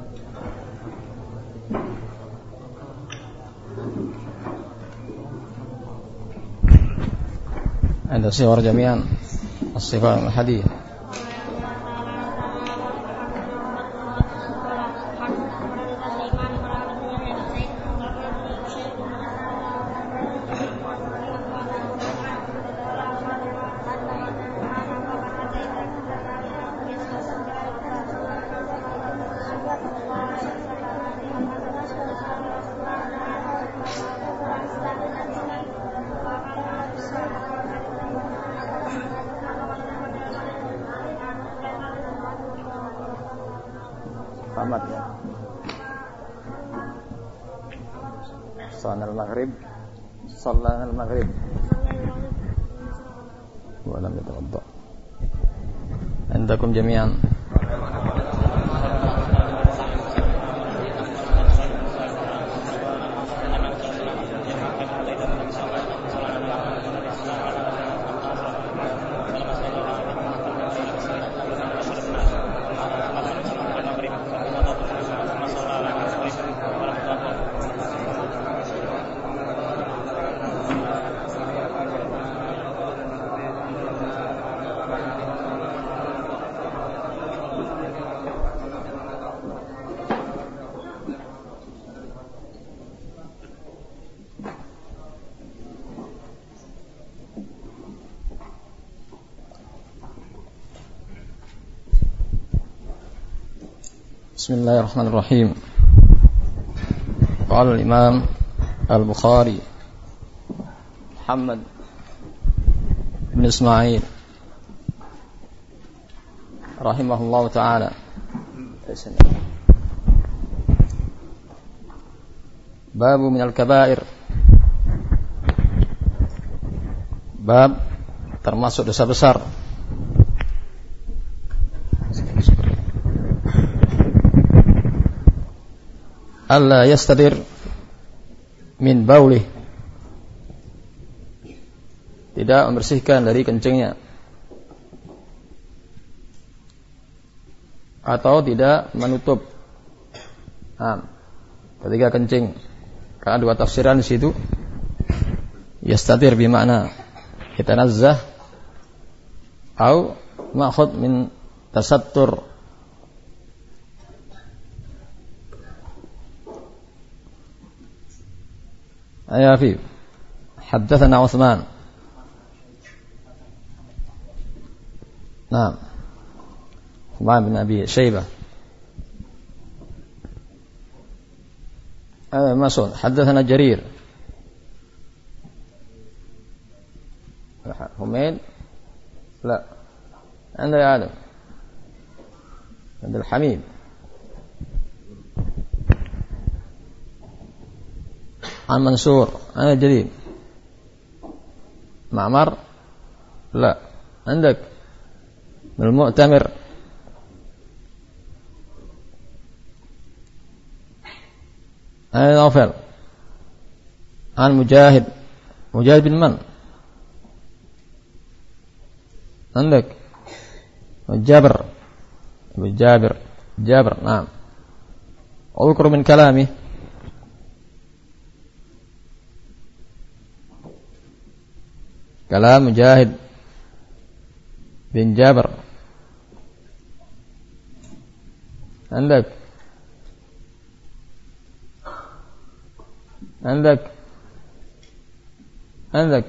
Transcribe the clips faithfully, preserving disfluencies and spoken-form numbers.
Ada siwar jami'an as-sifat al-hadiyah. Tamat ya. Salat maghrib, salat maghrib. Wa lam yatawadda. Andakum jami'an. Bismillahirrahmanirrahim. Qala al-Imam Al-Bukhari Muhammad bin Ismail rahimahullah ta'ala, Babu minal kabair, bab termasuk dosa besar. Alla yastadir min baulih, tidak membersihkan dari kencingnya, atau tidak menutup nah, ketika kencing. Karena dua tafsiran di situ. Yastadir bermakna yatanazzah atau ma'khud min tasattur. يا أخي حدثنا عثمان. نعم عثمان بن أبي شيبة. أه مسعود. حدثنا جرير. حميد لا عند آدم عند الحميد. عن منصور أنا جديد. معمر لا عندك من المؤتمر. أنا نوفل. عن مجاهد. مجاهد بن من؟ عندك جابر جابر جابر نعم. أذكر من كلامه كلام مجاهد بن جابر. عندك عندك عندك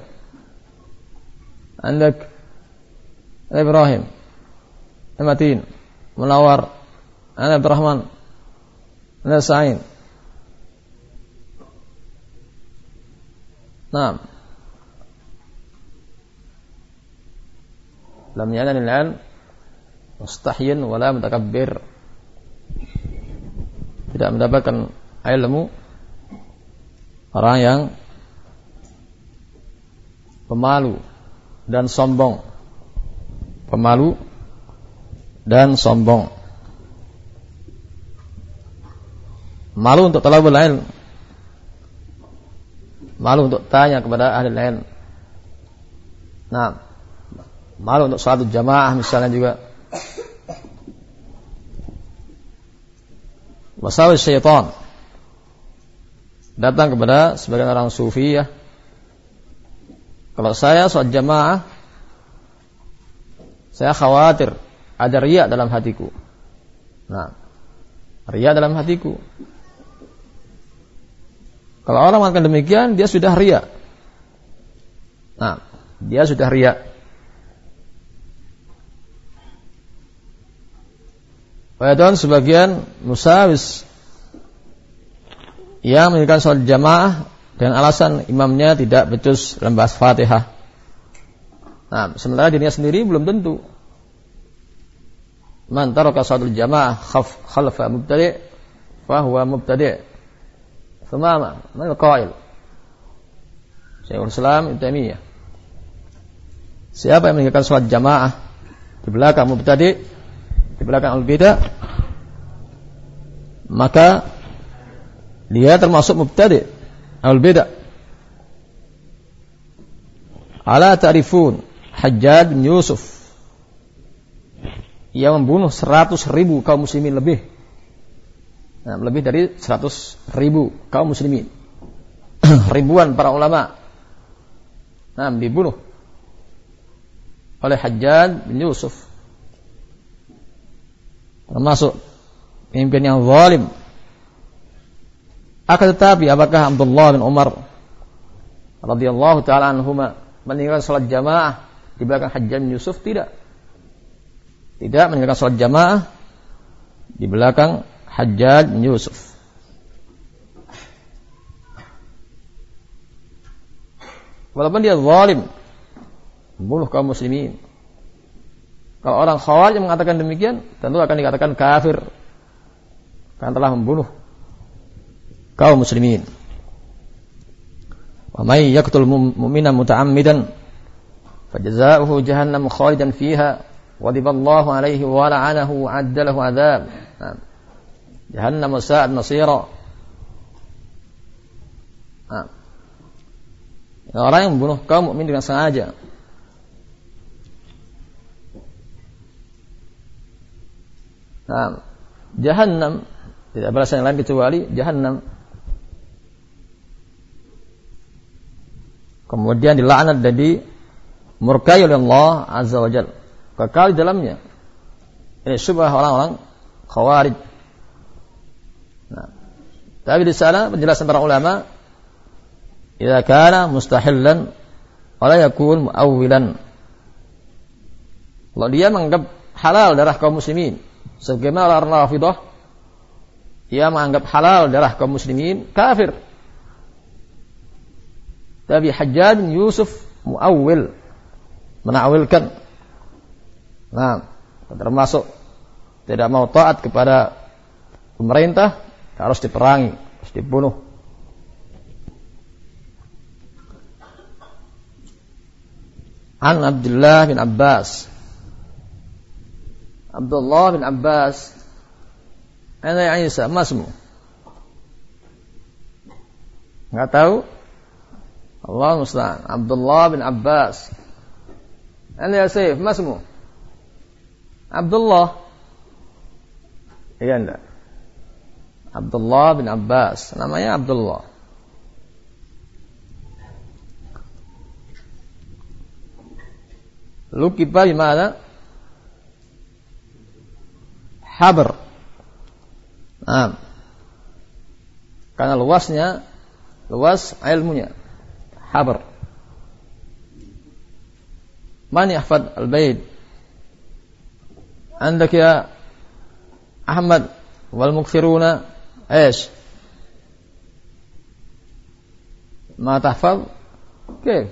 عندك إبراهيم المتين منور. أنا عبد الرحمن. أنا سعيد. نعم. lam yanal al mustahyin wala mutakabbir, tidak mendapatkan ilmu orang yang pemalu dan sombong, pemalu dan sombong. Malu untuk talabul ilm, malu untuk tanya kepada ahli ilm. Nah, malu untuk salat jamaah misalnya juga. wasawis syaitan. Datang kepada sebagian orang sufi ya, kalau saya sholat jamaah, saya khawatir ada riya dalam hatiku. Nah, riya dalam hatiku. Kalau orang mengatakan demikian, dia sudah riya. Nah, dia sudah riya. Padahal sebagian musawis yang menunjukkan sholat jamaah dengan alasan imamnya tidak becus dalam bahas Fatihah. Nah, sementara dirinya sendiri belum tentu. Man taraka sholatul jamaah khaf khalfa mubtadi' fa huwa mubtadi'. Famama, man al-qail? Syekhul Islam Ibnu Taimiyah. Siapa yang meninggalkan sholat jamaah di belakang mubtadi', di belakang al-bid'ah, maka dia termasuk mubtadi' al-bid'ah. Ala ta'rifun Hajjaj bin Yusuf yang membunuh seratus ribu kaum muslimin lebih. Nah, lebih dari seratus ribu kaum muslimin. Ribuan para ulama. Nah, dibunuh oleh Hajjaj bin Yusuf. Termasuk pemimpin yang zalim. Akan tetapi apakah Abdullah bin Umar radhiyallahu taala anhuma meninggalkan salat jamaah di belakang Hajjaj bin Yusuf? Tidak. Tidak meninggalkan salat jamaah di belakang Hajjaj bin Yusuf. Walaupun dia zalim, membunuh kaum muslimin. Kalau orang Khawarij yang mengatakan demikian, tentu akan dikatakan kafir karena telah membunuh kaum muslimin. Wa may yaqtul mu'mina muta'ammidan fajazaohu jahannam khalidan fiha wa diballahu alaihi wa la'anahu wa 'adda lahu 'adzab. Jahannam sa'at masira. Nah, orang yang membunuh kaum mukmin dengan sengaja, nah, jahannam tidak ada balasan yang lain kecuali jahannam. Kemudian dilaknat dan dimurkai oleh Allah Azza wa Jalla, kekal di dalamnya. Ini syubhah orang-orang Khawarij. Nah, tapi di sana penjelasan para ulama, idza kana mustahillan wala yakun muawwilan. Kalau dia menganggap halal darah kaum muslimin, sebagaimana orang Rafidhah, dia menganggap halal darah kaum muslimin, kafir. Tapi Hajjaj bin Yusuf muawwil, menakwilkan. Nah, termasuk tidak mau taat kepada pemerintah, harus diperangi, harus dibunuh. An Abdullah bin Abbas. Abdullah bin Abbas, ana Isa, masmu? Enggak tahu? Allah musta'an. Abdullah bin Abbas. Ana Yasif, masmu? Abdullah. Iya enggak? Abdullah bin Abbas, namanya Abdullah. Lukiba bimana? Habr. Nah, karena luasnya, luas ilmunya. Habr. Man yahfad al-bait? Andak ya Ahmad wal mukthiruna ايش؟ ما تحفظ؟ كيف؟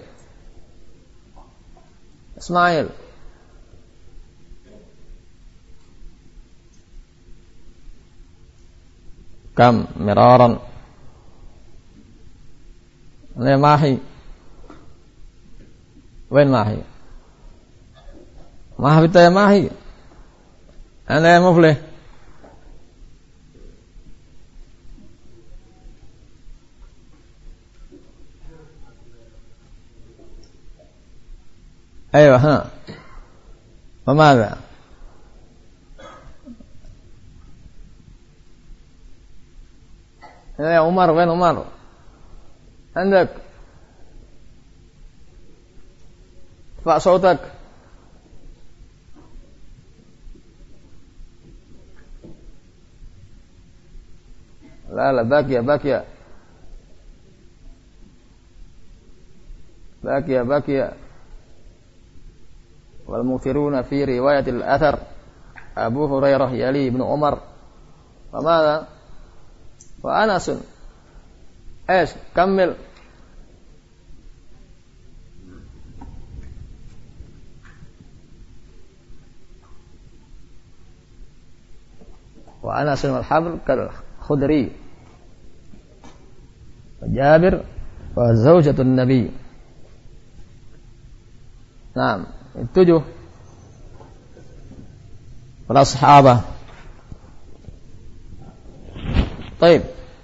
اسماعيل كم مرارا؟ أنا ماهي وين ماهي؟ ما حفظت يا ماهي؟ أنا يا مفلح أيوة ها وماذا؟ Ya Umar, وين Umar? عندك ارفع صوتك. لا لا باقية باقية باقية باقية. والمكثرون في رواية الأثر أبو هريرة يلي ابن عمر وماذا وأنس. إيش كمل. وأنس والحبر كالخدري وجابر وزوجة النبي. نعم التجو والأصحابة. طيب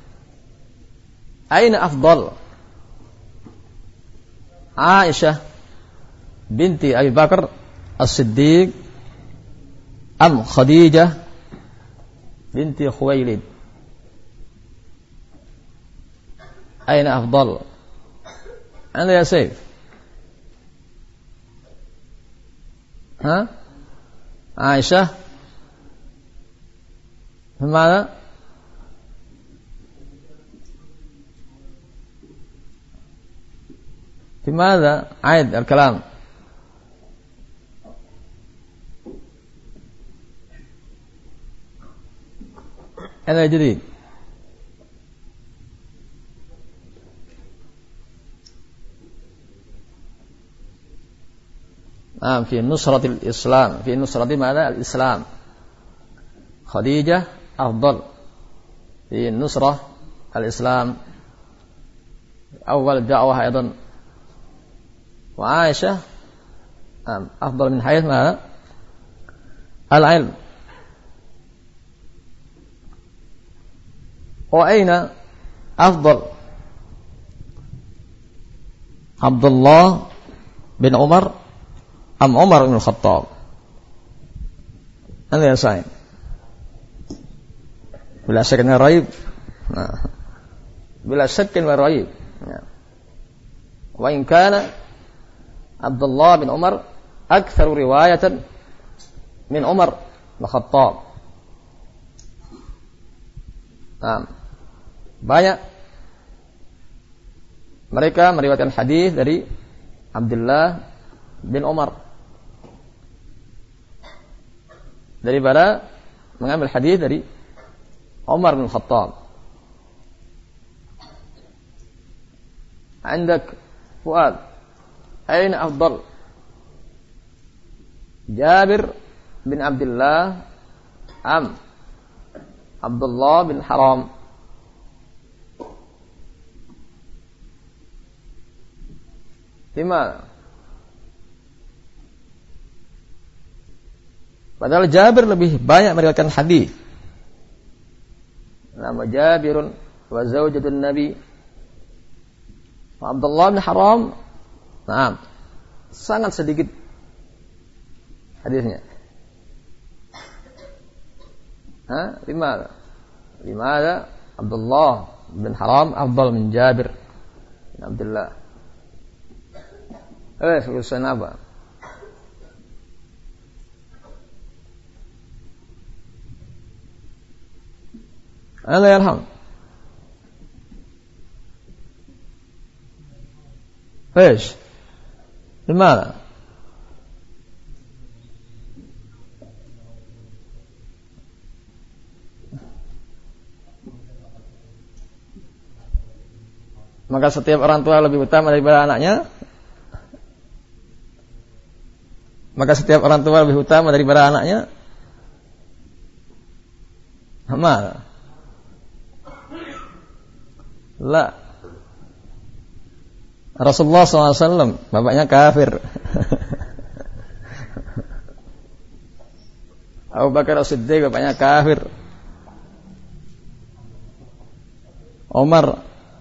أين أفضل، عائشة بنت أبي بكر الصديق أم خديجة بنت خويلد؟ أين أفضل؟ أنا يا سيف ها عائشة ماذا؟ في ماذا؟ عيد الكلام. أنا جديد. نعم في نصرة الإسلام، في نصرة ماذا؟ الإسلام. خديجة أفضل في نصرة الإسلام، أول دعوة أيضا. وعائشة نعم أفضل من حيث ماذا؟ العلم. وأين أفضل، عبد الله بن عمر أم عمر بن الخطاب؟ أنا يا سعيد بلا شك من ريب، بلا شك من ريب. وإن كان عبد الله بن عمر أكثر رواية من عمر بن الخطاب. Nah, banyak mereka meriwayatkan hadis dari Abdullah bin Umar daripada mengambil hadis dari Umar bin Khattab. عندك فؤاد أين أفضل، جابر بن عبد الله أم عبد الله بن حرام؟ لماذا؟ Padahal Jabir lebih banyak meriwayatkan hadis. Nama Jabirun wa zaujatun Nabi. Abdullah bin Haram, nah, sangat sedikit hadisnya. Ha? Limada? Limada Abdullah bin Haram afdal min Jabir bin Abdullah. Eh, urusan apa? Allah yarham. ايش؟ لماذا؟ Maka setiap orang tua lebih utama daripada anaknya. Maka setiap orang tua lebih utama daripada anaknya. Amal. La. Rasulullah shallallahu alaihi wasallam bapaknya kafir. Abu Bakar As-Siddiq bapaknya kafir. Umar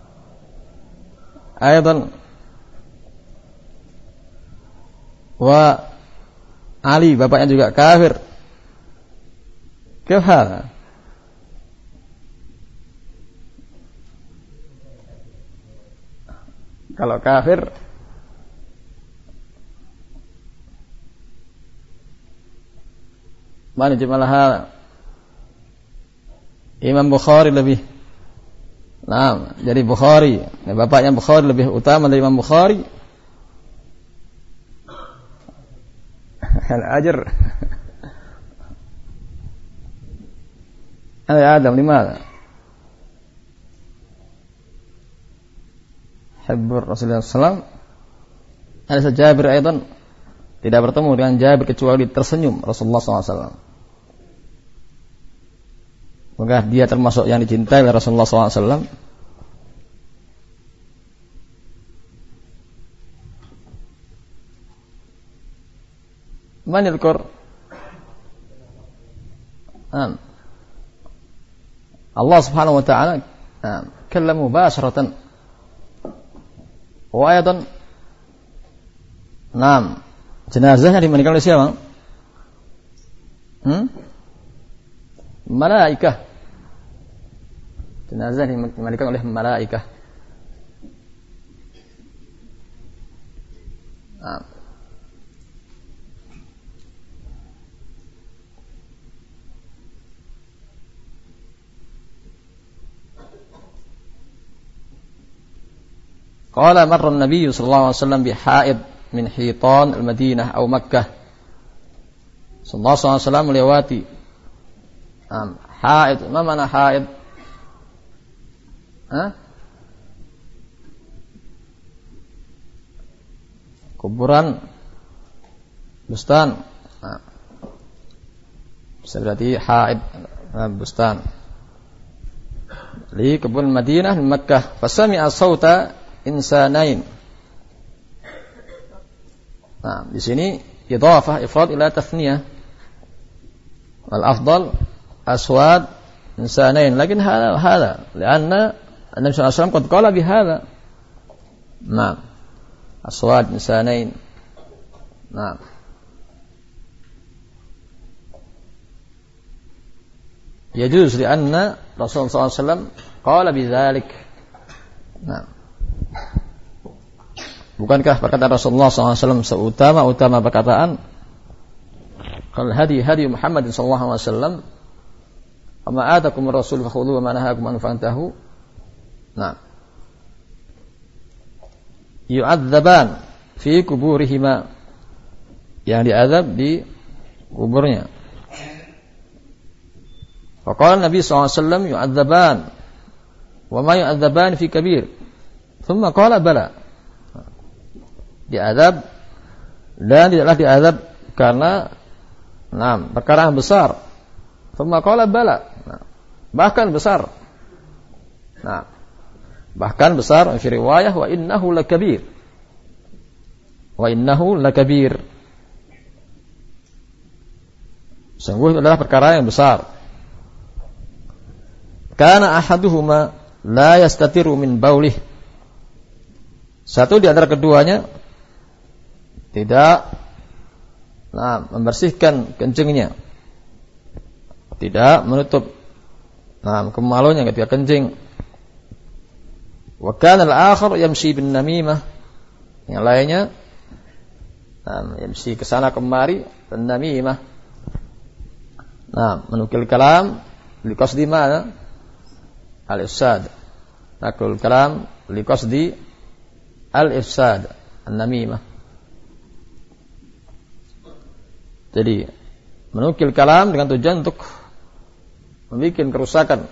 aydan wa Ali bapaknya juga kafir. Kehal. Kalau kafir mana jemalah Imam Bukhari lebih nah, jadi Bukhari bapaknya Bukhari lebih utama dari Imam Bukhari. Al-ajr Ada Adam lima Habbur Rasulullah sallallahu alaihi wasallam. Ada Jabir aidan tidak bertemu dengan Jabir kecuali tersenyum Rasulullah sallallahu alaihi wasallam. Maka dia termasuk yang dicintai oleh Rasulullah sallallahu alaihi wasallam. Man yadhkur Am Allah subhanahu wa ta'ala kallama mubasharatan wa ayatan Naam jenazahnya dimandikan oleh siapa? Hmm? Malaikah. Jenazah dimandikan oleh malaikah. Naam. Qala marra an-nabiy sallallahu alaihi wasallam bi haid min hitan al-Madinah atau Makkah. Sallallahu alaihi wasallam melewati um, haid. Apa makna haid? Hah? Kuburan, bustan. Nah. Bisa berarti haid, nah, bustan. Di kebun Madinah di Makkah. Fasami'a sawta insanain. Nah, di sini idhafah ifrad ila tathniyah. Wal afdal aswad insanain. Lakin hada hada, karena Nabi sallallahu alaihi wasallam qad qala bi hada. Nah, aswad insanain. Nah. Yajuz lianna Rasulullah sallallahu alaihi wasallam qala bi dzalik. Nah. Bukankah perkataan Rasulullah sallallahu alaihi wasallam seutama-utama perkataan qal hadi hadi Muhammad sallallahu alaihi wasallam wa ma atakum ar-rasul fakhudhuhu wa ma nahakum an fantahu. Nah. Yu'adzaban fi kuburihima, yang diazab di kuburnya. Wa qala Nabi sallallahu alaihi wasallam yu'adzaban wa ma yu'adzaban fi kabir. Thumma qala bala. Diazab dan tidaklah diazab karena nah, perkara yang besar. Thumma qala bala. Nah, bahkan besar. Nah, bahkan besar fi riwayah wa innahu lakabir. Wa innahu lakabir. Sungguh itu adalah perkara yang besar. Kana ahaduhuma la yastatiru min baulih. Satu di antara keduanya tidak nah, membersihkan kencingnya, tidak menutup nah, kemaluannya ketika kencing. Wa kana al-akhar yamshi bin namimah, yang lainnya nah, yamshi ke sana kemari bin namimah. Nah, menukil kalam liqasdi mana? Al-ifsad. Nakul kalam liqasdi al-ifsad, an-namimah. Jadi menukil kalam dengan tujuan untuk membuat kerusakan,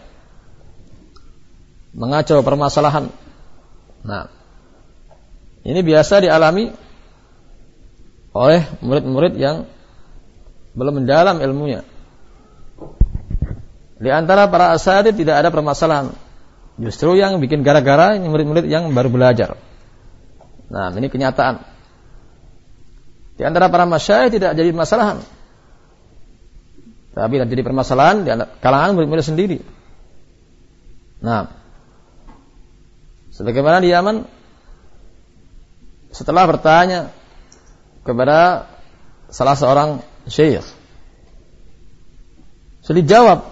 mengacau permasalahan. Nah, ini biasa dialami oleh murid-murid yang belum mendalam ilmunya. Di antara para asatidz tidak ada permasalahan. Justru yang bikin gara-gara ini murid-murid yang baru belajar. Nah, ini kenyataan. Di antara para masyayikh tidak jadi permasalahan. Tapi jadi permasalahan di kalangan murid-murid sendiri. Nah, sebagaimana di Yaman, setelah bertanya kepada salah seorang syekh, sudah dijawab,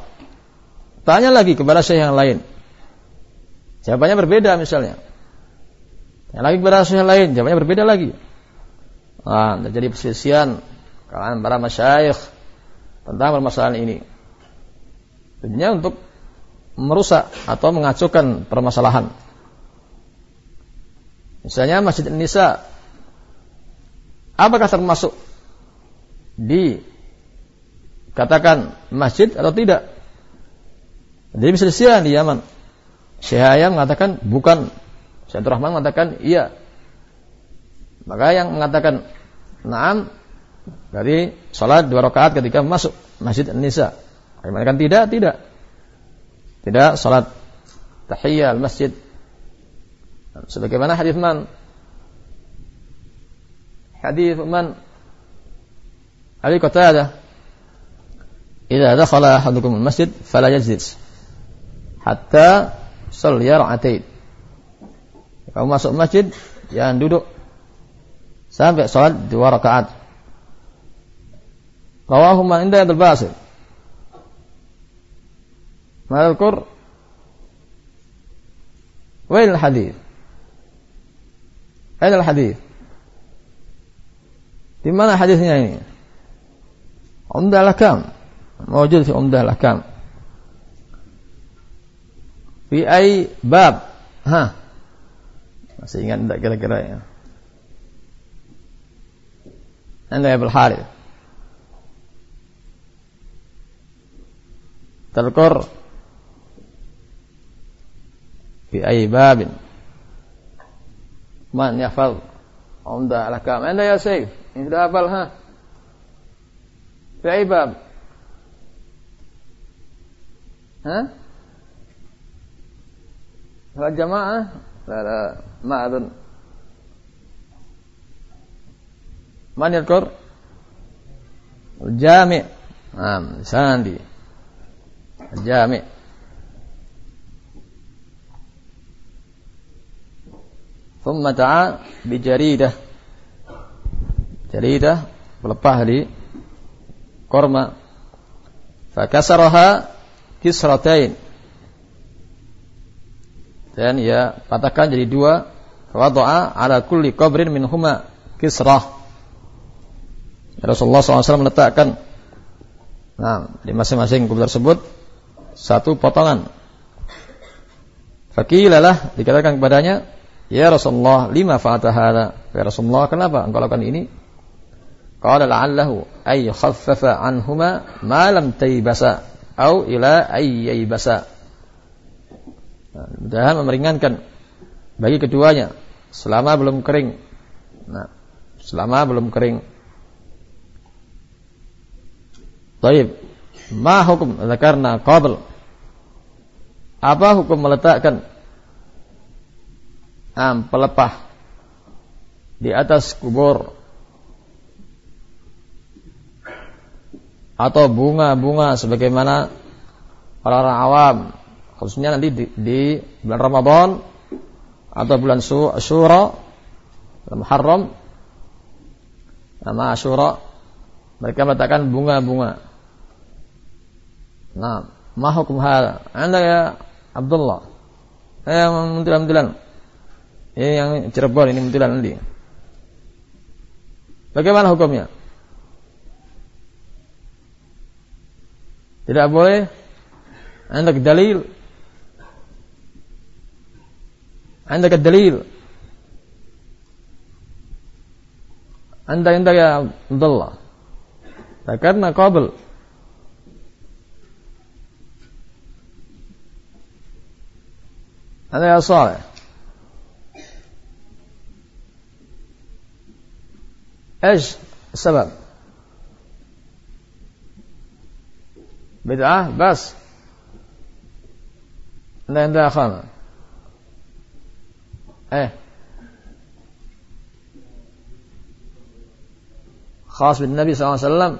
tanya lagi kepada syekh yang lain, jawabannya berbeda misalnya. Yang lagi kepada yang lain, jawabannya berbeda lagi. Nah, terjadi perselisihan kalangan para masyayikh tentang permasalahan ini. Tujuannya untuk merusak atau mengacaukan permasalahan. Misalnya Masjid An-Nisa, apakah termasuk dikatakan masjid atau tidak? Jadi perselisihan di Yaman. Syekh Ayam mengatakan bukan, Syekh Rahman mengatakan iya. Maka yang mengatakan na'am dari salat dua rakaat ketika masuk Masjid An-Nisa. Yang mengatakan tidak, tidak. Tidak salat tahiyyah al-masjid. Sebagaimana hadis man? Hadis man? Abi Qatadah, "Idza dakhala ahadukum al-masjid fala yajlis hatta yusalli rak'atain." Kamu masuk masjid, jangan duduk sampai salat dua rakaat. Rawahu man inda al-Basil. Madhkur Wail hadis. Aina al-hadis? Di mana hadisnya ini? Umdah al-Ahkam. Mawjud fi Umdah al-Ahkam. Fi ay bab? Ha. Masih ingat enggak kira-kira ya? Anda Abul Harith. Tadhkur fi ay babin? Man yahfaz Umdah al-Ahkam? Anda ya Sayyid, ini sudah hafal ha? Fi ay bab? Ha? Salat jamaah? La la ma adun. Man yadhkur? Al-Jami'. Naam, sandi. Al-Jami'. Thumma ta'a bi jaridah. Jaridah pelepah di korma. Fakasaraha kisratain. Dan ia patahkan jadi dua. Wada'a ala kulli qabrin minhuma kisrah. Rasulullah shallallahu alaihi wasallam meletakkan, nah, di masing-masing kubur tersebut satu potongan. Faqilalah, dikatakan kepadanya, ya Rasulullah, lima fa'ata hadza? Ya Rasulullah, kenapa engkau lakukan ini? Qala la'allahu ay khaffafa anhuma ma lam taybasa au ila ayyaybasa. Nah, mudah-mudahan memeringankan bagi keduanya selama belum kering. Nah, selama belum kering. Baik. Ma hukum dzakarna qabl? Apa hukum meletakkan am pelepah di atas kubur atau bunga-bunga sebagaimana orang-orang awam, khususnya nanti di, di bulan Ramadan atau bulan Syura, Muharram, nama Syura, mereka meletakkan bunga-bunga. Nah, ma hukum hal? Anda ya Abdullah, eh, yang mentilan-mentilan, ini yang Cirebon, ini mentilan nanti. Bagaimana hukumnya? Tidak boleh. Anda dalil? Anda dalil? Anda anda ya Abdullah. Karena qabl. Anda ya Saleh. ايش السبب؟ بدعة بس. لا عندها خامة. ايه خاص بالنبي صلى الله عليه وسلم.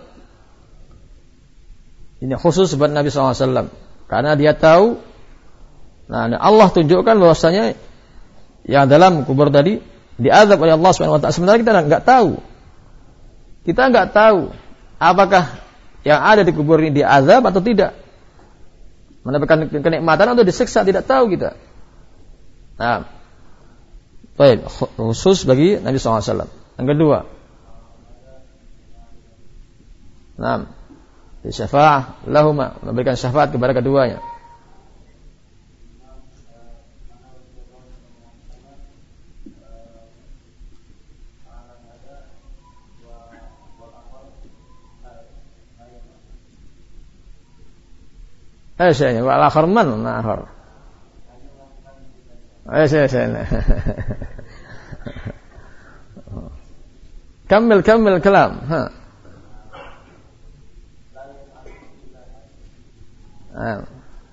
Ini khusus buat Nabi sallallahu alaihi wasallam karena dia tahu, nah Allah tunjukkan bahwasanya yang dalam kubur tadi diazab oleh Allah Subhanahu wa taala. Sebenarnya kita enggak tahu. Kita enggak tahu apakah yang ada di kubur ini diazab atau tidak. Mendapatkan kenikmatan atau disiksa, tidak tahu kita. Nah, Baik, khusus bagi Nabi sallallahu alaihi wasallam. Yang kedua, nah, syafa'ah lahuma, memberikan syafaat kepada keduanya. Eh, saya wa al-akhar man akhar. Eh, saya saya. Kamil kamil kalam, ha. Ah.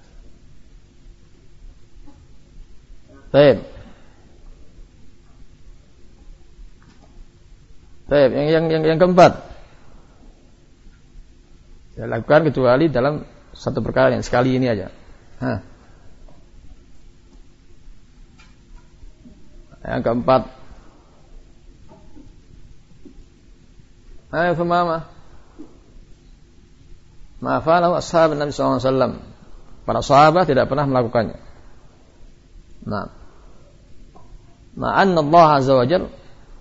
Baik. Baik, yang yang yang, yang keempat. Saya lakukan kecuali dalam satu perkara yang sekali ini aja. Hah. Yang keempat. Ayo famama. Ma'afalahu ashab Nabi sallallahu alaihi wasallam. Para sahabat tidak pernah melakukannya. Nah. Ma'anna Allah azza wa jalla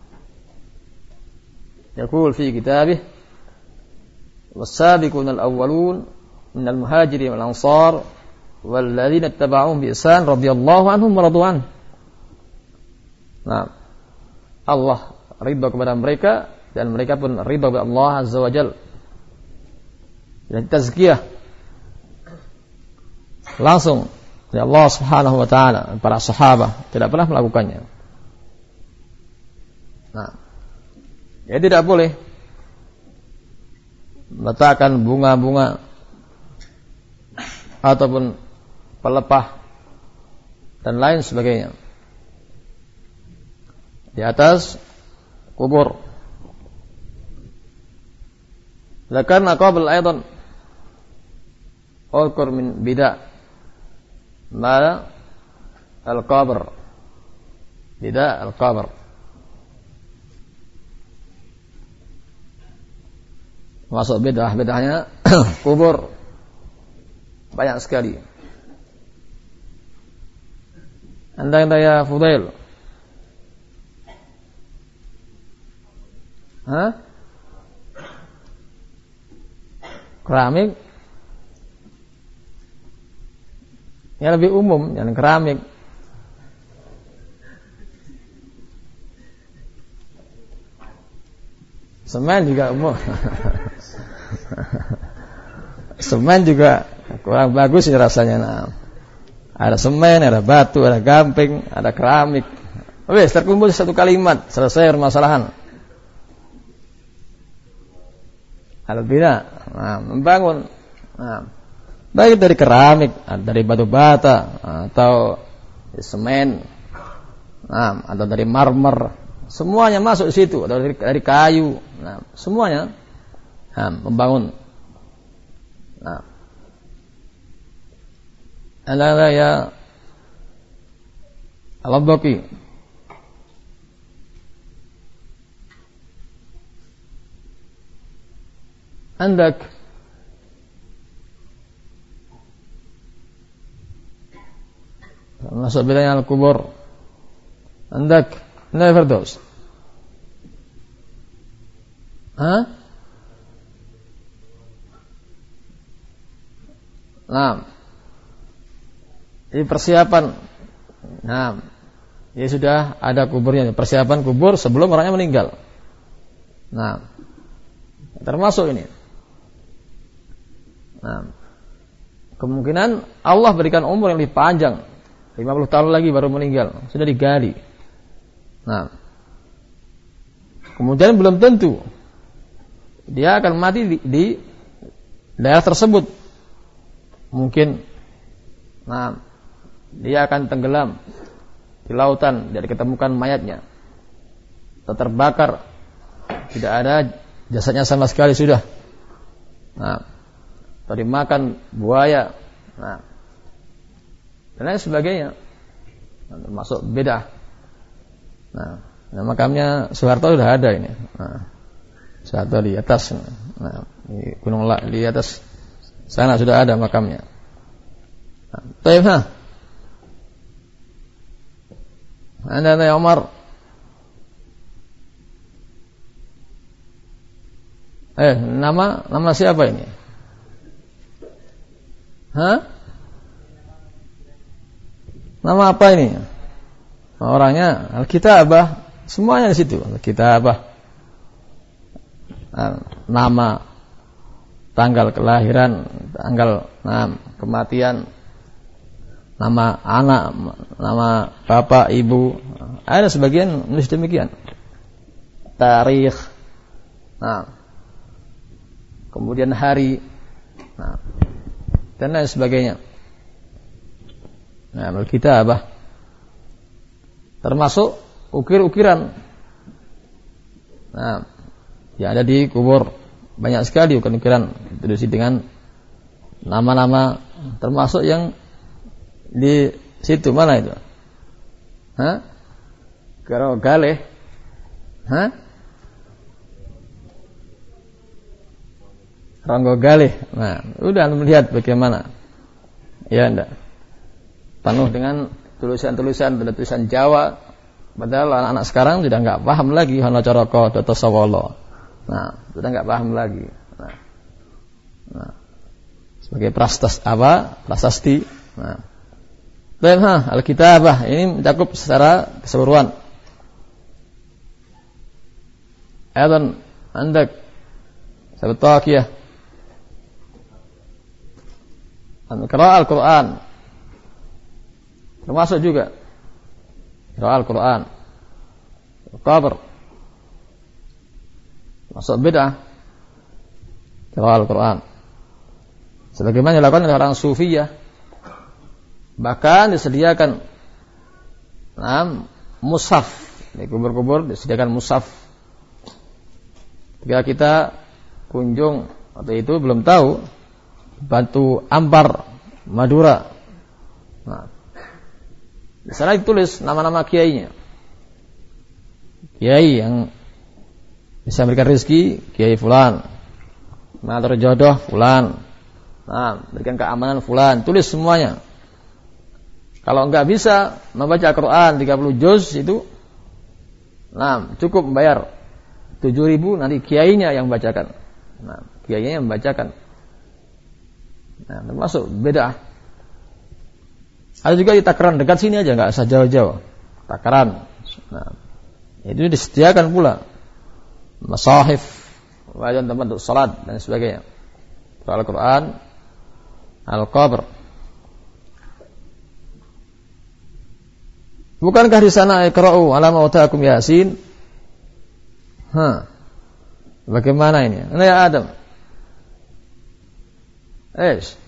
yaqul fi kitabih was-sabiquna al-awwalun minal muhajirin wal ansar walladzina ittaba'uhum bi ihsan radhiyallahu anhum wa radu an. Nah, Allah ridha kepada mereka dan mereka pun ridha kepada Allah azza wa jalla. Dan tazkiyah langsung dari Allah Subhanahu wa taala, para sahabat tidak pernah melakukannya. Nah, ya tidak boleh meletakkan bunga-bunga ataupun pelepah dan lain sebagainya di atas kubur. Lakarna qabl aidan ulkur min bida' ma al-qabr, bida' al-qabr. Masuk bidah-bidahnya kubur banyak sekali. Anda-anda ya Fudail. Hah? Keramik? Yang lebih umum, yang keramik. Semen juga umum. Semen juga kurang bagus ini rasanya. Nah, ada semen, ada batu, ada gamping, ada keramik. Wes terkumpul satu kalimat, selesai permasalahan. Al-bina, nah, membangun. Nah, baik dari keramik, dari batu bata, atau semen, nah, atau dari marmer, semuanya masuk di situ. Atau dari, dari kayu, nah, semuanya nah, membangun. Nah, anda ya Al-Baqi. Andak masuk bilanya al-kubur. Andak la firdaus. Hah? Nah, ini persiapan. Nah, ini sudah ada kuburnya. Persiapan kubur sebelum orangnya meninggal. Nah, termasuk ini. Nah, kemungkinan Allah berikan umur yang lebih panjang, lima puluh tahun lagi baru meninggal, sudah digali. Nah, kemudian belum tentu dia akan mati di, di daerah tersebut. Mungkin, nah, dia akan tenggelam di lautan, tidak diketemukan mayatnya, atau terbakar, tidak ada jasadnya sama sekali sudah. Nah, atau dimakan buaya, nah, dan lain sebagainya, nah, termasuk beda. Nah, nah, makamnya Soeharto sudah ada ini. Nah, Soeharto di atas, nah, di Gunung La, di atas sana sudah ada makamnya. Nah, Taib ha? Anda ya Umar. Eh, nama nama siapa ini? Hah? Nama apa ini? Orangnya Al-Kitabah, semuanya di situ. Al-Kitabah. Nama, tanggal kelahiran, tanggal nah, kematian, nama anak, nama bapak, ibu. Ada sebagian menulis demikian. Tarikh. Nah, kemudian hari. Nah, dan lain sebagainya. Nah, Al-Kitabah termasuk ukir-ukiran. Nah, yang ada di kubur banyak sekali ukir-ukiran ditulis dengan nama-nama, termasuk yang di situ mana itu? Hah? Kalau galeh, hah? Ronggo galih. Nah, udah melihat bagaimana. Ya enggak. Penuh dengan tulisan-tulisan, tulisan Jawa. Padahal anak-anak sekarang sudah enggak paham lagi Hana Caraka Data Sawala. Nah, sudah enggak paham lagi. Nah. Nah. Sebagai prastas apa? Prasasti. Nah. Baik, ha, Al-Kitabah ini mencakup secara keseluruhan. Ayatan andak sahabat taqiyah Qira'ah Al-Quran termasuk juga Qira'ah Al-Quran, Qabr masuk bid'ah Qira'ah Al-Quran sebagaimana dilakukan oleh orang Sufiyah. Bahkan disediakan nah, mushaf di kubur-kubur, disediakan mushaf. Ketika kita kunjung waktu itu belum tahu Batu Ampar Madura. Nah, di sana ditulis nama-nama kiainya. Kiai yang bisa memberikan rezeki, Kiai fulan. Mengatur jodoh fulan. Nah, berikan keamanan fulan, tulis semuanya. Kalau enggak bisa membaca Quran tiga puluh juz itu nah, cukup membayar tujuh ribu, nanti kiainya yang membacakan. Nah, kiainya yang membacakan. Nah, termasuk beda. Ada juga di Takaran dekat sini aja, nggak usah jauh-jauh. Takaran. Nah, itu disediakan pula masahif, wajib tempat untuk salat dan sebagainya. Al-Quran, Al-Qabr. Bukankah di sana iqra'u ala mautakum Yasin? Hah. Bagaimana ini? Ini ya Adam. Eish.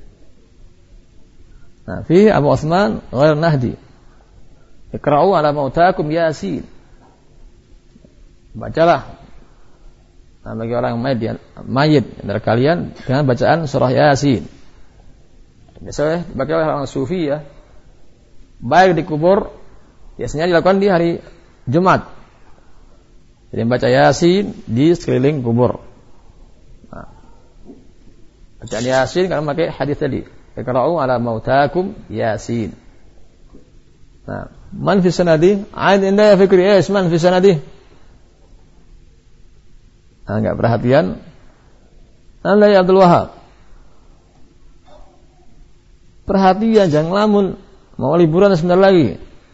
Nah, fi Abu Utsman ghair Nahdi. Iqra'u ala mautakum Yasin. Bacalah. Nah, bagi orang mayit, mayit dari kalian dengan bacaan surah Yasin. Biasanya bagi orang sufi ya, baik di kubur, biasanya dilakukan di hari Jumat. Jadi baca Yasin di sekeliling kubur. Nah, bacaan Yasin kalau pakai hadis tadi, iqra'u ala mautakum Yasin. Nah, man fi sanadi? Aid inda fikri is man fi sanadi? Nah, enggak perhatian. Anda ya Abdul Wahab. Perhatian, jangan lamun. Mau liburan sebentar lagi.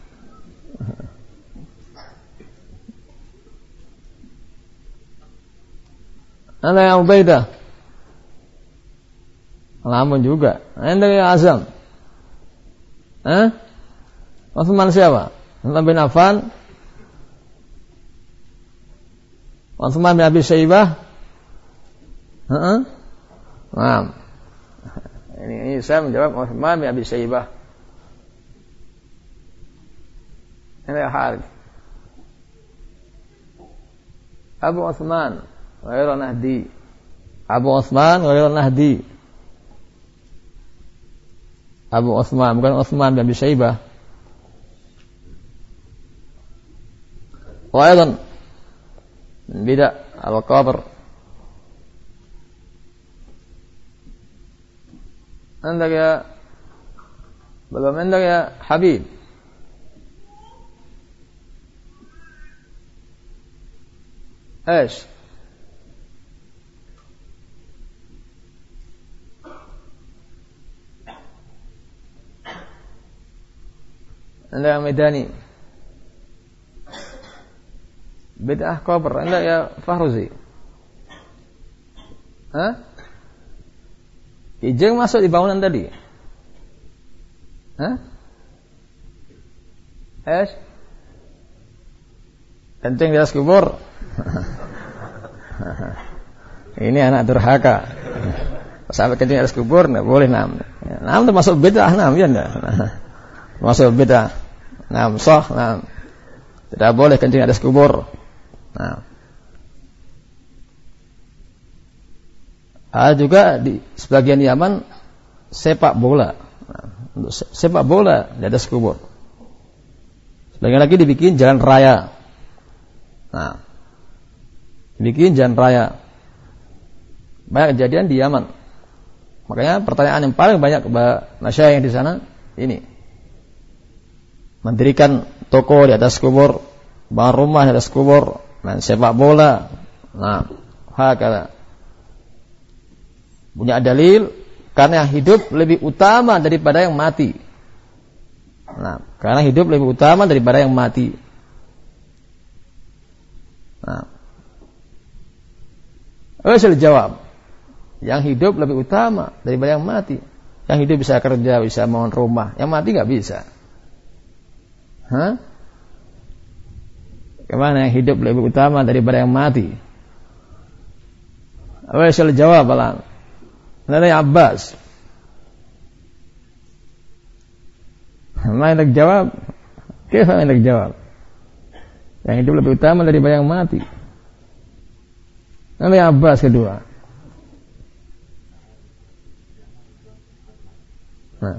Anda ya Ubaidah. Lamun juga. Anda ya Azam. Hah? Utsman siapa? Utsman bin Affan. Utsman bin Abi Syaibah. Heeh. Nah. Ini, ini saya menjawab Utsman bin Abi Syaibah. Ini Harith. Abu Utsman ghairu Nahdi. Abu Utsman ghairu Nahdi. Abu Utsman bukan Utsman bin Abi Syaibah. Wa aidan bida al-qabr. Anda ya bagaimana ya Habib? ايش Anda Medani. Bid'ah kubur. Anda ya Fahruzi. Hah? Kijang masuk di bangunan tadi. Hah? Es? Kencing di atas kubur. Ini anak durhaka. Sampai kencing di atas kubur enggak boleh nam. Nam itu masuk bid'ah nam ya enggak? Masuk bid'ah. Nam sah nam. Tidak boleh kencing di atas kubur. Nah. Ada juga di sebagian Yaman sepak bola. Nah, untuk sepak bola di atas kubur. Sebagian lagi dibikin jalan raya. Nah, dibikin jalan raya. Banyak kejadian di Yaman. Makanya pertanyaan yang paling banyak kepada masyayikh di sana ini. Mendirikan toko di atas kubur, bangun rumah di atas kubur, main sepak bola. Nah, hakala. Punya dalil karena hidup lebih utama daripada yang mati. Nah, karena hidup lebih utama daripada yang mati. Nah, saya jawab, yang hidup lebih utama daripada yang mati. Yang hidup bisa kerja, bisa bangun rumah, yang mati nggak bisa. Hah? Kemana yang hidup lebih utama daripada yang mati? Saya jawab, Alam. Nada Abbas. Mana yang jawab? Kenapa yang jawab? Yang hidup lebih utama daripada yang mati. Nada Abbas kedua. Nah.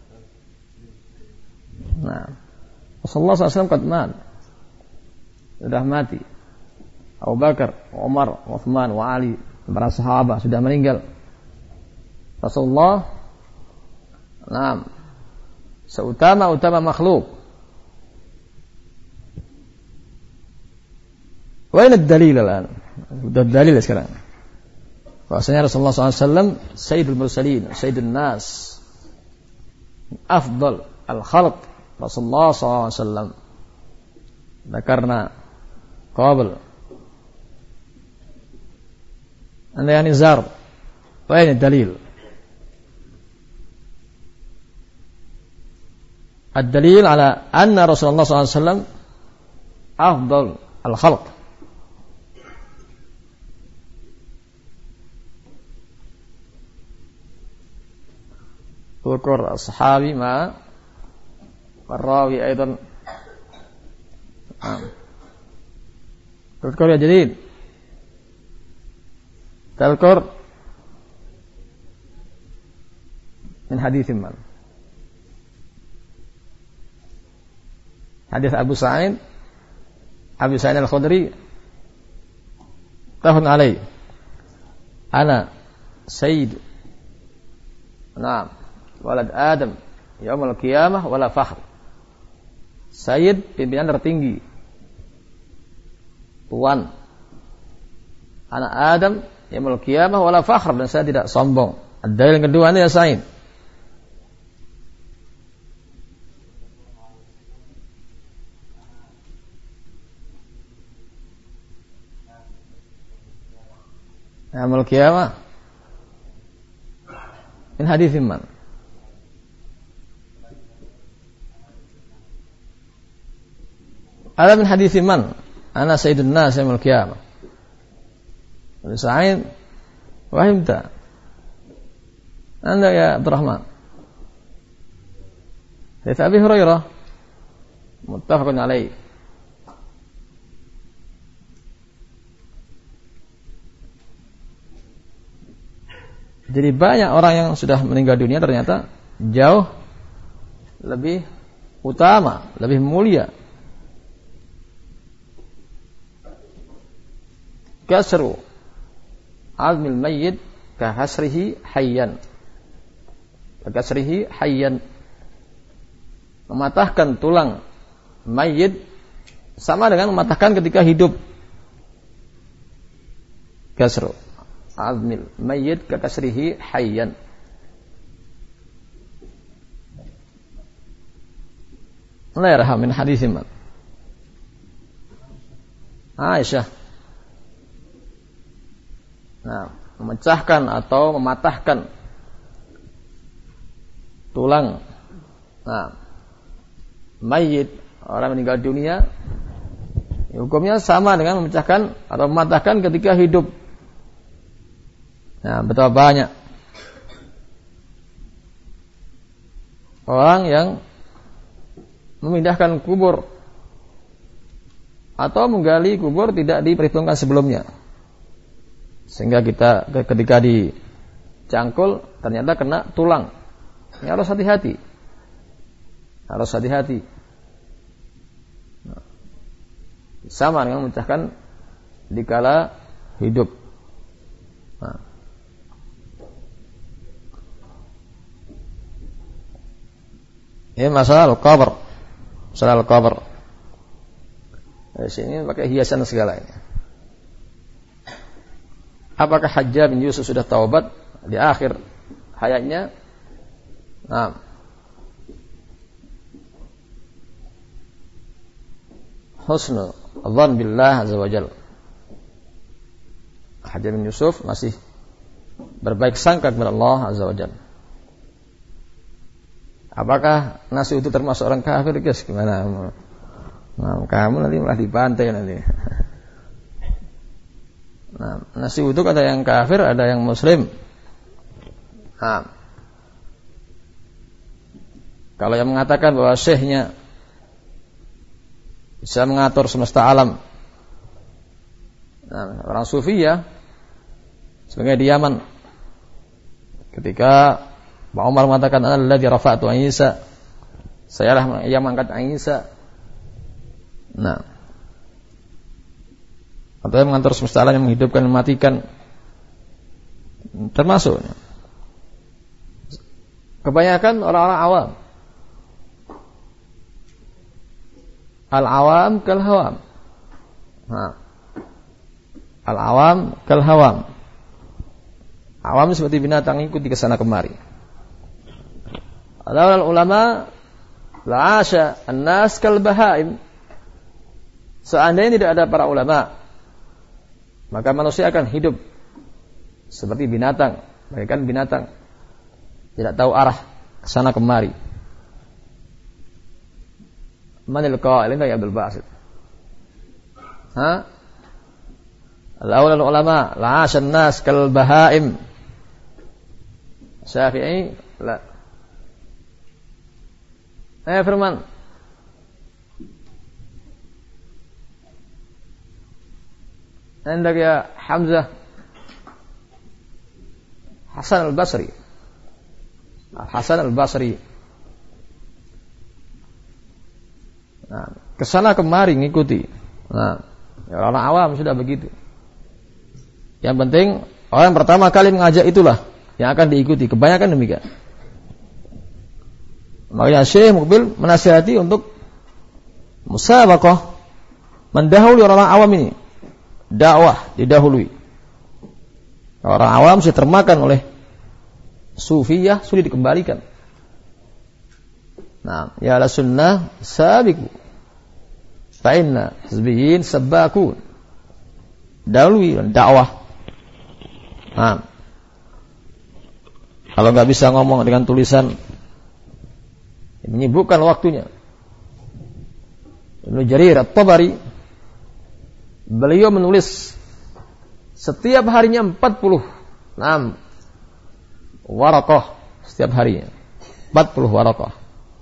Nah. Rasulullah sallallahu alaihi wasallam qad mat. Sudah mati. Abu Bakar, Umar, Uthman, wa Ali, para sahabat sudah meninggal. Rasulullah nah, seutama-utama makhluk. Wa ini dalil al-an. Sudah dalil sekarang. Bahwasanya Rasulullah sallallahu alaihi wasallam Sayyidul Mursalin, Sayyidun Nas, afdal al-khalq. Rasulullah sallallahu alaihi wasallam. Karena qabl. Anda yang nizar. Wa ini dalil. الدليل على أن رسول الله صلى الله عليه وسلم أفضل الخلق. اذكر الصحابي مع الراوي أيضا. تذكر يا جليل، تذكر من حديث من hadis Abu Sa'id Abu Sa'id Al-Khudri tahun alai ana sayyid na'am walad Adam yaumul qiyamah wala fakhr. Sayyid pimpinan tertinggi, tuan anak Adam yaumul qiyamah wala fakhr, dan saya tidak sombong. Dalil yang kedua ini ya Sa'id. Yaumul qiyamah min hadits man? Ada min hadits man? Ana sayyidun nas yaumul qiyamah. Sa'id wahimta. Anda ya Abdurrahman. Hadits Abi Hurairah muttafaqun alaih. Jadi banyak orang yang sudah meninggal dunia ternyata jauh lebih utama, lebih mulia. Kasru azmil mayyit ka hasrihi hayyan. Kasrihi hayyan. Mematahkan tulang mayit sama dengan mematahkan ketika hidup. Kasru azmil mayyit ka kasrihi hayyan. La yarham min hadits man. Aisyah. Nah, memecahkan atau mematahkan tulang. Nah, mayit, orang meninggal dunia, hukumnya sama dengan memecahkan atau mematahkan ketika hidup. Nah, betapa banyak orang yang memindahkan kubur atau menggali kubur tidak diperhitungkan sebelumnya, sehingga kita ketika dicangkul ternyata kena tulang. Ini harus hati-hati, harus hati-hati. Nah, sama dengan memecahkan dikala hidup. Nah, ini masalah al-qabr, masalah al-qabr. Di sini pakai hiasan segala ini. Apakah Hajjaj bin Yusuf sudah taubat di akhir hayatnya? Nah, husnul dzan billah azza wajalla. Hajjaj bin Yusuf masih berbaik sangka kepada Allah azza wajalla. Apakah nasi itu termasuk orang kafir, guys? Gimana? Nah, kamu nanti malah dibantai nanti. Nah, nasi itu ada yang kafir, ada yang muslim. Nah, kalau yang mengatakan bahwa syekhnya bisa mengatur semesta alam, nah, orang sufi ya, sebagai di Yaman, ketika Pak Umar mengatakan alladzi rafa'tu Isa, sayalah yang mengangkat Isa. Nah, atau yang mengatur semesta alam, yang menghidupkan dan mematikan, termasuk kebanyakan orang-orang awam. Al-awam kal hawam. Nah, al-awam kal hawam. Awam seperti binatang ikuti ke sana kemari. Al ulama la'asha an-nas kal bahaim. Seandainya tidak ada para ulama, maka manusia akan hidup seperti binatang, bagaikan binatang, tidak tahu arah ke sana kemari. Manil qailin ya Abdul Basit. Ha? Al-awwal ulama la'asha an-nas kal bahaim. Syafi'i la. Eh firman. Anda ya Hamzah Hasan al-Basri. Hasan al-Basri. Nah, kesana kemari ngikuti. Nah, ya orang awam sudah begitu. Yang penting orang pertama kali mengajak itulah yang akan diikuti. Kebanyakan demikian. Makanya Syekh Muqbil menasihati untuk musabaqah, mendahului orang-orang awam ini. Dakwah didahului. Orang awam sudah termakan oleh sufiyah, sudah dikembalikan. Nah, ya ala sunnah sabiqu. Fa inna hizbiyyin sabaqun. Dahului dakwah. Nah, kalau nggak bisa ngomong dengan tulisan, menyibukkan waktunya. Ibnu Jarir At-Tabari, beliau menulis setiap harinya empat puluh enam waraqah setiap harinya. empat puluh waraqah.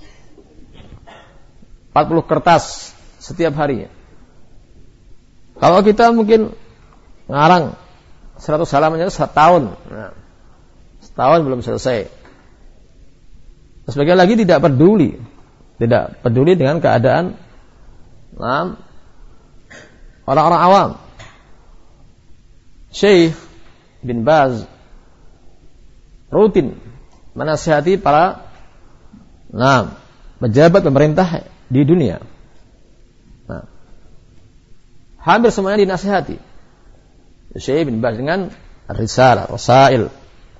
empat puluh kertas setiap harinya. Kalau kita mungkin ngarang seratus halamannya setahun. Nah, setahun belum selesai. Sebagian lagi tidak peduli, tidak peduli dengan keadaan nah, orang-orang awam. Syekh bin Baz rutin menasihati para nah, pejabat pemerintah di dunia. Nah, hampir semuanya dinasihati Syekh bin Baz dengan risalah, rasail.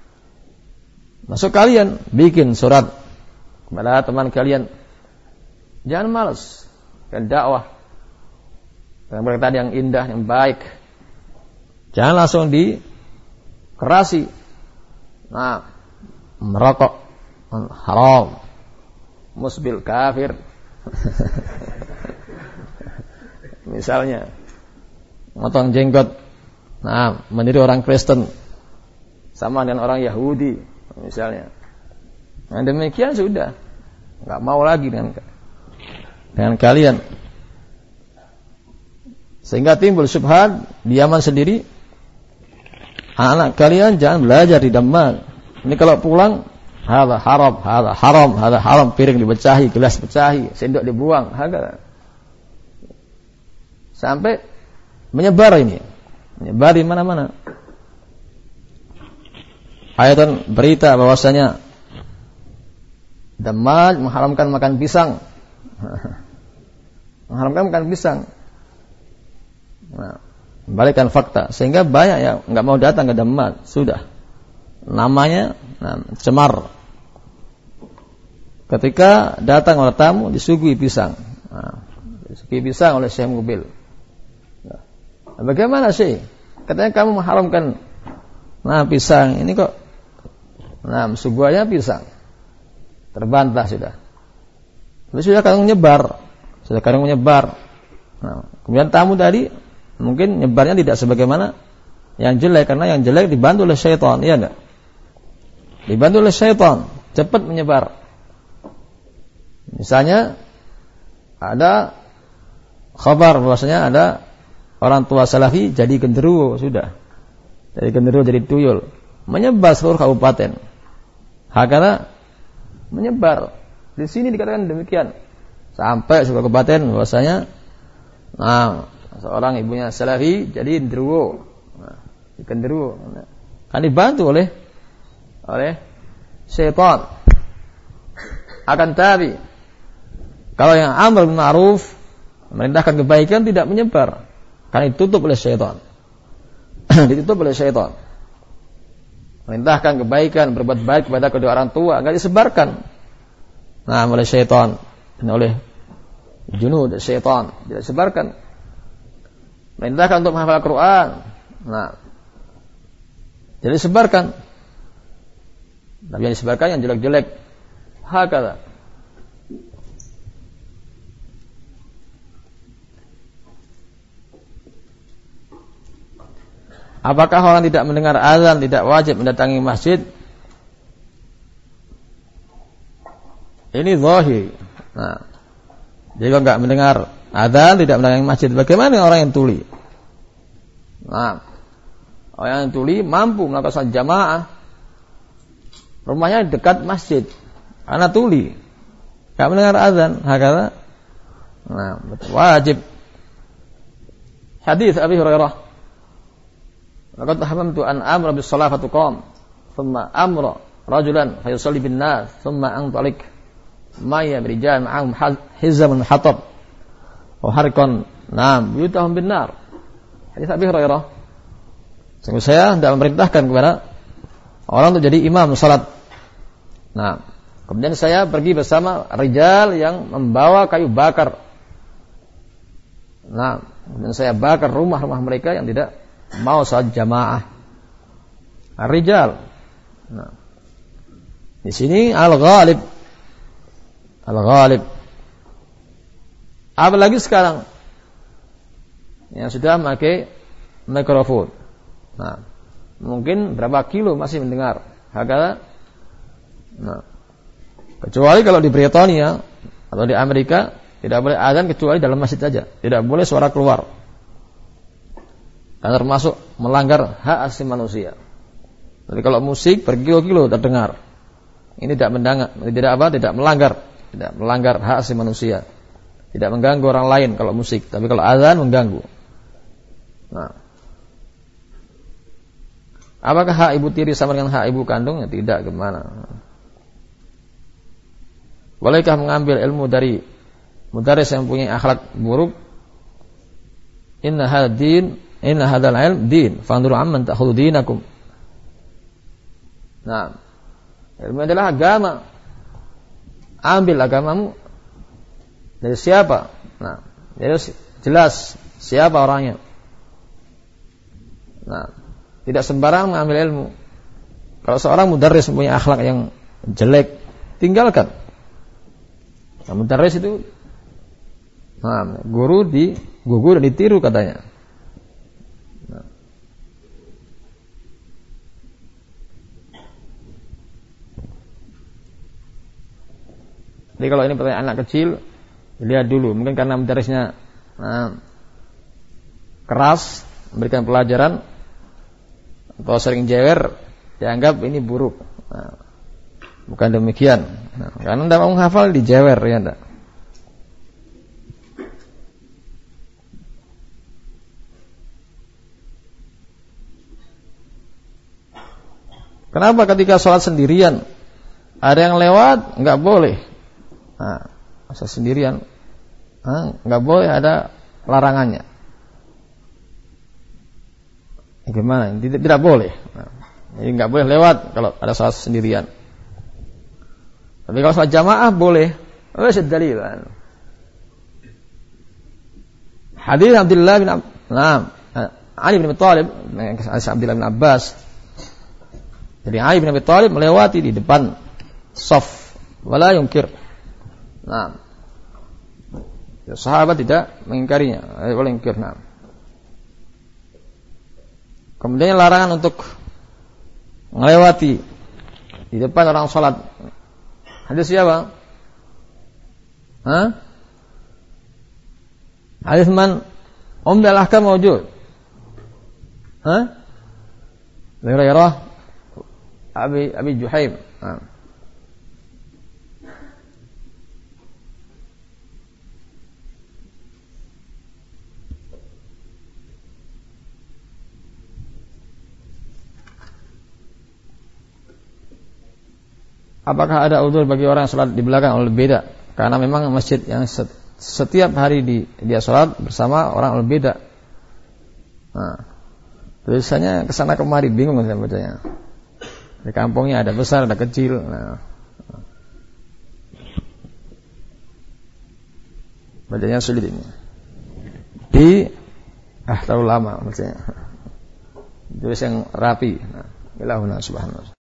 Masuk kalian bikin surat kepada teman kalian Jangan malas. Dan dakwah dengan perkataan yang indah, yang baik. Jangan langsung dikerasi. Nah, merokok haram, musbil kafir. Misalnya, motong jenggot, nah, meniru orang Kristen sama dengan orang Yahudi, misalnya. Nah, demikian sudah, nggak mau lagi dengan dengan kalian. Sehingga timbul syubhat, diaman sendiri. Anak kalian jangan belajar di Damman. Ini kalau pulang, hada haram, hada haram, hada haram, piring dipecahi, gelas pecahi, sendok dibuang, hada. Sampai menyebar ini, menyebar di mana-mana. Ayatan berita bahwasanya Damman mengharamkan makan pisang, mengharamkan makan pisang. Nah, balikkan fakta, sehingga banyak yang nggak mau datang ke Damman, sudah namanya nah, cemar. Ketika datang oleh tamu disuguhi pisang, nah, disuguhi pisang oleh Syekh Mubil. Nah, bagaimana sih? Katanya kamu mengharamkan nah pisang, ini kok nah suguhannya pisang. Terbantah sudah. Lalu sudah kadang menyebar, sudah kadang menyebar. Nah, kemudian tamu tadi mungkin nyebarnya tidak sebagaimana yang jelek, karena yang jelek dibantu oleh syaitan, iya enggak? Dibantu oleh syaitan, cepat menyebar. Misalnya ada kabar bahwasanya ada orang tua salafi jadi genderuwo, sudah. Jadi genderuwo, jadi tuyul, menyebar seluruh kabupaten. Hakana menyebar. Di sini dikatakan demikian. Sampai seluruh kabupaten bahwasanya nah, seorang ibunya salafi jadi genderuwo. Nah, genderuwo. Kan dibantu oleh oleh syaitan. Akan tapi kalau yang amar bil ma'ruf, merintahkan kebaikan, tidak menyebar, karena ditutup oleh syaitan. Ditutup oleh syaitan. Merintahkan kebaikan, berbuat baik kepada kedua orang tua, enggak disebarkan. Nah, oleh syaitan dan oleh junud syaitan, tidak disebarkan. Merintahkan untuk menghafal Al-Quran, nah, jadi disebarkan. Tapi yang disebarkan yang jelek-jelek. Hakala. Apakah orang tidak mendengar azan tidak wajib mendatangi masjid? Ini zahir. Nah, jika enggak mendengar azan tidak mendatangi masjid, bagaimana orang yang tuli? Nah, orang yang tuli mampu melakukan salat jamaah, rumahnya dekat masjid, karena tuli, enggak mendengar azan, hakala. Nah, wajib. Hadis Abi Hurairah, laqad hamamtu an amra bis shalah fatuqam thumma amra rajulan fayusalli bin nas thumma antalik maya birijan ma'ahum hizamun hatab wa harqan nam yutahum bin nar. Hadis Abi Hurairah, sungguh saya hendak memerintahkan kepada orang untuk jadi imam salat. Nah, kemudian saya pergi bersama rijal yang membawa kayu bakar. Nah, kemudian saya bakar rumah-rumah mereka yang tidak mau salat jamaah. Rijal. Nah, di sini al-ghalib, al-ghalib. Apalagi sekarang yang sudah memakai mikrofon. Nah, mungkin berapa kilo masih mendengar. Hakala. Nah, kecuali kalau di Britania atau di Amerika tidak boleh azan kecuali dalam masjid saja. Tidak boleh suara keluar. Dan termasuk melanggar hak asasi manusia. Jadi kalau musik berkilo-kilo terdengar, ini tidak mendengar, tidak apa, tidak melanggar, tidak melanggar hak asasi manusia, tidak mengganggu orang lain kalau musik. Tapi kalau azan mengganggu. Nah, apakah hak ibu tiri sama dengan hak ibu kandung? Ya, tidak, gimana? Bolehkah mengambil ilmu dari mudaris yang punya akhlak buruk? Inna hadin Inna hadzal ilm din, fanzuru amman ta'khudhu dinakum. Nah, ilmu adalah agama. Ambil agamamu Dari siapa? Nah, jadi jelas siapa orangnya. Nah, tidak sembarang mengambil ilmu. Kalau seorang mudarris punya akhlak yang jelek, tinggalkan. Nah, mudarris itu, nah, guru di gugur dan ditiru katanya. Nah. Jadi kalau ini pertanyaan anak kecil, lihat dulu. Mungkin karena mudarrisnya nah, keras, memberikan pelajaran, atau sering jewer, dianggap ini buruk. Nah, bukan demikian. Nah, karena tidak mau menghafal di jewer, ya enggak. Kenapa ketika sholat sendirian ada yang lewat nggak boleh? Nah, masa sendirian nggak boleh, ada larangannya. Gimana? Tidak, tidak boleh. Nah, jadi nggak boleh lewat kalau ada sholat sendirian. Tapi kalau sholat jamaah boleh. Apa dalil? Hadis Abdullah bin Ab- nah, Ali bin Abi Thalib, hadis Abdullah bin Abbas. Jadi Ali bin Abi Thalib melewati di depan shaf, wala yungkir. Nah, sahabat tidak mengingkarinya, wala yungkir. Nah. Kemudian larangan untuk melewati di depan orang salat. Hadis siapa? Hah? Hadis man? Umdal ahkam mawjud. Hah? Hurairah Abi Abi Juhaim. Nah. Apakah ada udzur bagi orang yang sholat di belakang oleh beda? Karena memang masjid yang setiap hari di, dia sholat bersama orang oleh beda. Nah, tulisannya kesana kemari bingung saya bacanya. Di kampungnya ada besar, ada kecil. Nah, bacanya sulit ini. Di ah terlalu lama bacanya. Tulis yang rapi. Nah, ilahuna subhanallah.